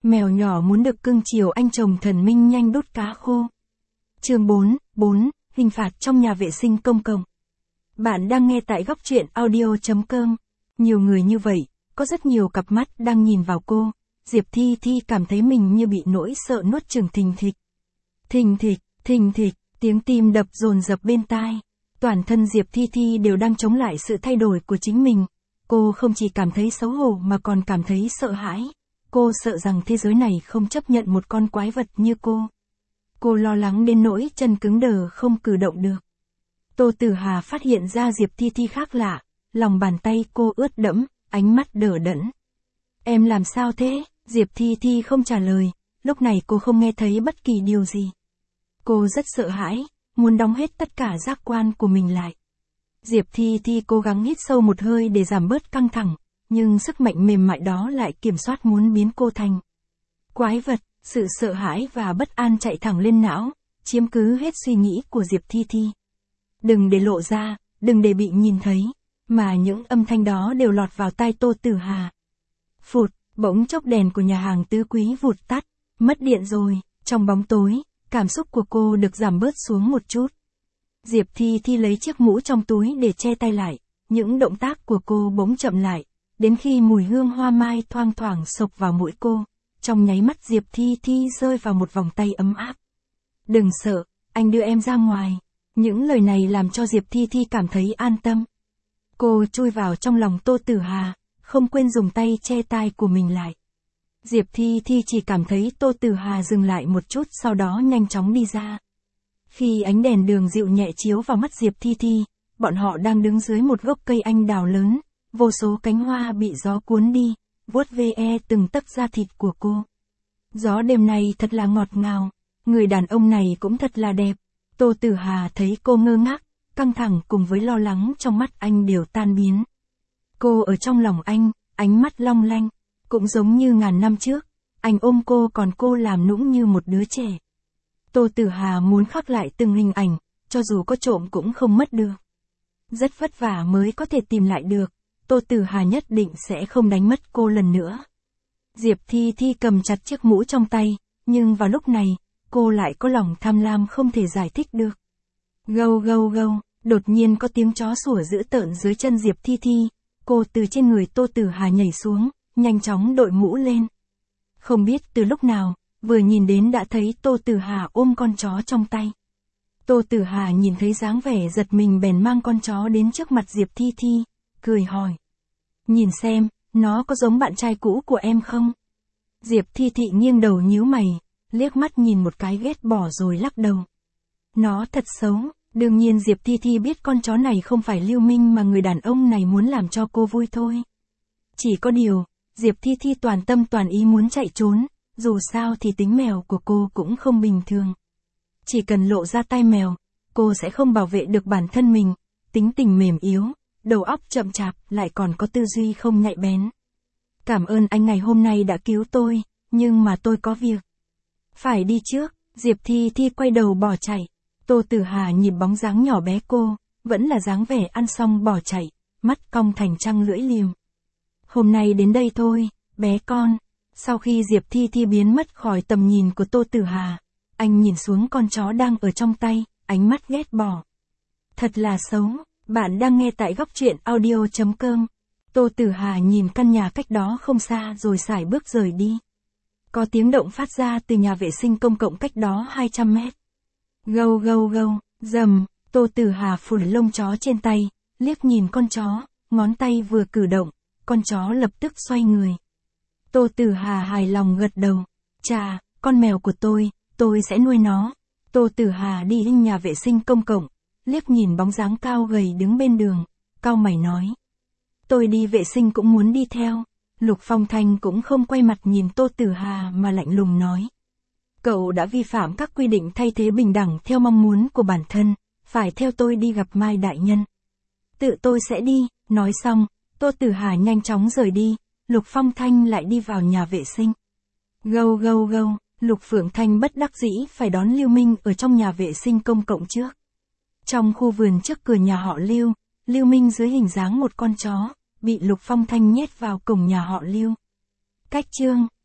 Mèo nhỏ muốn được cưng chiều anh chồng thần minh nhanh đút cá khô. Chương 4, hình phạt trong nhà vệ sinh công cộng. Bạn đang nghe tại góc truyện audio.com. Nhiều người như vậy, có rất nhiều cặp mắt đang nhìn vào cô. Diệp Thi Thi cảm thấy mình như bị nỗi sợ nuốt chửng thình thịch. Thình thịch, tiếng tim đập dồn dập bên tai. Toàn thân Diệp Thi Thi đều đang chống lại sự thay đổi của chính mình. Cô không chỉ cảm thấy xấu hổ mà còn cảm thấy sợ hãi. Cô sợ rằng thế giới này không chấp nhận một con quái vật như cô. Cô lo lắng đến nỗi chân cứng đờ không cử động được. Tô Tử Hà phát hiện ra Diệp Thi Thi khác lạ, lòng bàn tay cô ướt đẫm, ánh mắt đờ đẫn. Em làm sao thế? Diệp Thi Thi không trả lời, lúc này cô không nghe thấy bất kỳ điều gì. Cô rất sợ hãi, muốn đóng hết tất cả giác quan của mình lại. Diệp Thi Thi cố gắng hít sâu một hơi để giảm bớt căng thẳng, nhưng sức mạnh mềm mại đó lại kiểm soát muốn biến cô thành quái vật. Sự sợ hãi và bất an chạy thẳng lên não, chiếm cứ hết suy nghĩ của Diệp Thi Thi. Đừng để lộ ra, đừng để bị nhìn thấy, mà những âm thanh đó đều lọt vào tai Tô Tử Hà. Phụt, bỗng chốc đèn của nhà hàng Tứ Quý vụt tắt, mất điện rồi. Trong bóng tối, cảm xúc của cô được giảm bớt xuống một chút. Diệp Thi Thi lấy chiếc mũ trong túi để che tay lại, những động tác của cô bỗng chậm lại, đến khi mùi hương hoa mai thoang thoảng xộc vào mũi cô. Trong nháy mắt Diệp Thi Thi rơi vào một vòng tay ấm áp. Đừng sợ, anh đưa em ra ngoài. Những lời này làm cho Diệp Thi Thi cảm thấy an tâm. Cô chui vào trong lòng Tô Tử Hà, không quên dùng tay che tai của mình lại. Diệp Thi Thi chỉ cảm thấy Tô Tử Hà dừng lại một chút sau đó nhanh chóng đi ra. Khi ánh đèn đường dịu nhẹ chiếu vào mắt Diệp Thi Thi, bọn họ đang đứng dưới một gốc cây anh đào lớn, vô số cánh hoa bị gió cuốn đi, vuốt ve từng tấc da thịt của cô. Gió đêm này thật là ngọt ngào, người đàn ông này cũng thật là đẹp. Tô Tử Hà thấy cô ngơ ngác, căng thẳng cùng với lo lắng trong mắt anh đều tan biến. Cô ở trong lòng anh, ánh mắt long lanh, cũng giống như ngàn năm trước, anh ôm cô còn cô làm nũng như một đứa trẻ. Tô Tử Hà muốn khắc lại từng hình ảnh, cho dù có trộm cũng không mất được. Rất vất vả mới có thể tìm lại được. Tô Tử Hà nhất định sẽ không đánh mất cô lần nữa. Diệp Thi Thi cầm chặt chiếc mũ trong tay, nhưng vào lúc này, cô lại có lòng tham lam không thể giải thích được. Gâu gâu gâu, đột nhiên có tiếng chó sủa dữ tợn dưới chân Diệp Thi Thi, cô từ trên người Tô Tử Hà nhảy xuống, nhanh chóng đội mũ lên. Không biết từ lúc nào, vừa nhìn đến đã thấy Tô Tử Hà ôm con chó trong tay. Tô Tử Hà nhìn thấy dáng vẻ giật mình bèn mang con chó đến trước mặt Diệp Thi Thi, cười hỏi. Nhìn xem, nó có giống bạn trai cũ của em không? Diệp Thi Thị nghiêng đầu nhíu mày, liếc mắt nhìn một cái ghét bỏ rồi lắc đầu. Nó thật xấu, đương nhiên Diệp Thi Thi biết con chó này không phải Lưu Minh mà người đàn ông này muốn làm cho cô vui thôi. Chỉ có điều, Diệp Thi Thi toàn tâm toàn ý muốn chạy trốn, dù sao thì tính mèo của cô cũng không bình thường. Chỉ cần lộ ra tai mèo, cô sẽ không bảo vệ được bản thân mình, tính tình mềm yếu. Đầu óc chậm chạp, lại còn có tư duy không nhạy bén. Cảm ơn anh ngày hôm nay đã cứu tôi, nhưng mà tôi có việc phải đi trước. Diệp Thi Thi quay đầu bỏ chạy. Tô Tử Hà nhìn bóng dáng nhỏ bé cô, vẫn là dáng vẻ ăn xong bỏ chạy, mắt cong thành trăng lưỡi liềm. Hôm nay đến đây thôi, bé con. Sau khi Diệp Thi Thi biến mất khỏi tầm nhìn của Tô Tử Hà, anh nhìn xuống con chó đang ở trong tay, ánh mắt ghét bỏ. Thật là xấu. Bạn đang nghe tại góc truyện audio.com. Tô Tử Hà nhìn căn nhà cách đó không xa rồi sải bước rời đi. Có tiếng động phát ra từ nhà vệ sinh công cộng cách đó 200 mét. Gâu gâu gâu, rầm, Tô Tử Hà phủi lông chó trên tay, liếc nhìn con chó, ngón tay vừa cử động, con chó lập tức xoay người. Tô Tử Hà hài lòng gật đầu. Chà, con mèo của tôi sẽ nuôi nó. Tô Tử Hà đi đến nhà vệ sinh công cộng, liếc nhìn bóng dáng cao gầy đứng bên đường, cau mày nói. Tôi đi vệ sinh cũng muốn đi theo. Lục Phong Thanh cũng không quay mặt nhìn Tô Tử Hà mà lạnh lùng nói. Cậu đã vi phạm các quy định thay thế bình đẳng theo mong muốn của bản thân, phải theo tôi đi gặp Mai Đại Nhân. Tự tôi sẽ đi, nói xong, Tô Tử Hà nhanh chóng rời đi, Lục Phong Thanh lại đi vào nhà vệ sinh. Gâu gâu gâu, Lục Phượng Thanh bất đắc dĩ phải đón Lưu Minh ở trong nhà vệ sinh công cộng trước. Trong khu vườn trước cửa nhà họ Lưu, Lưu Minh dưới hình dáng một con chó, bị Lục Phong Thanh nhét vào cổng nhà họ Lưu. Cách chương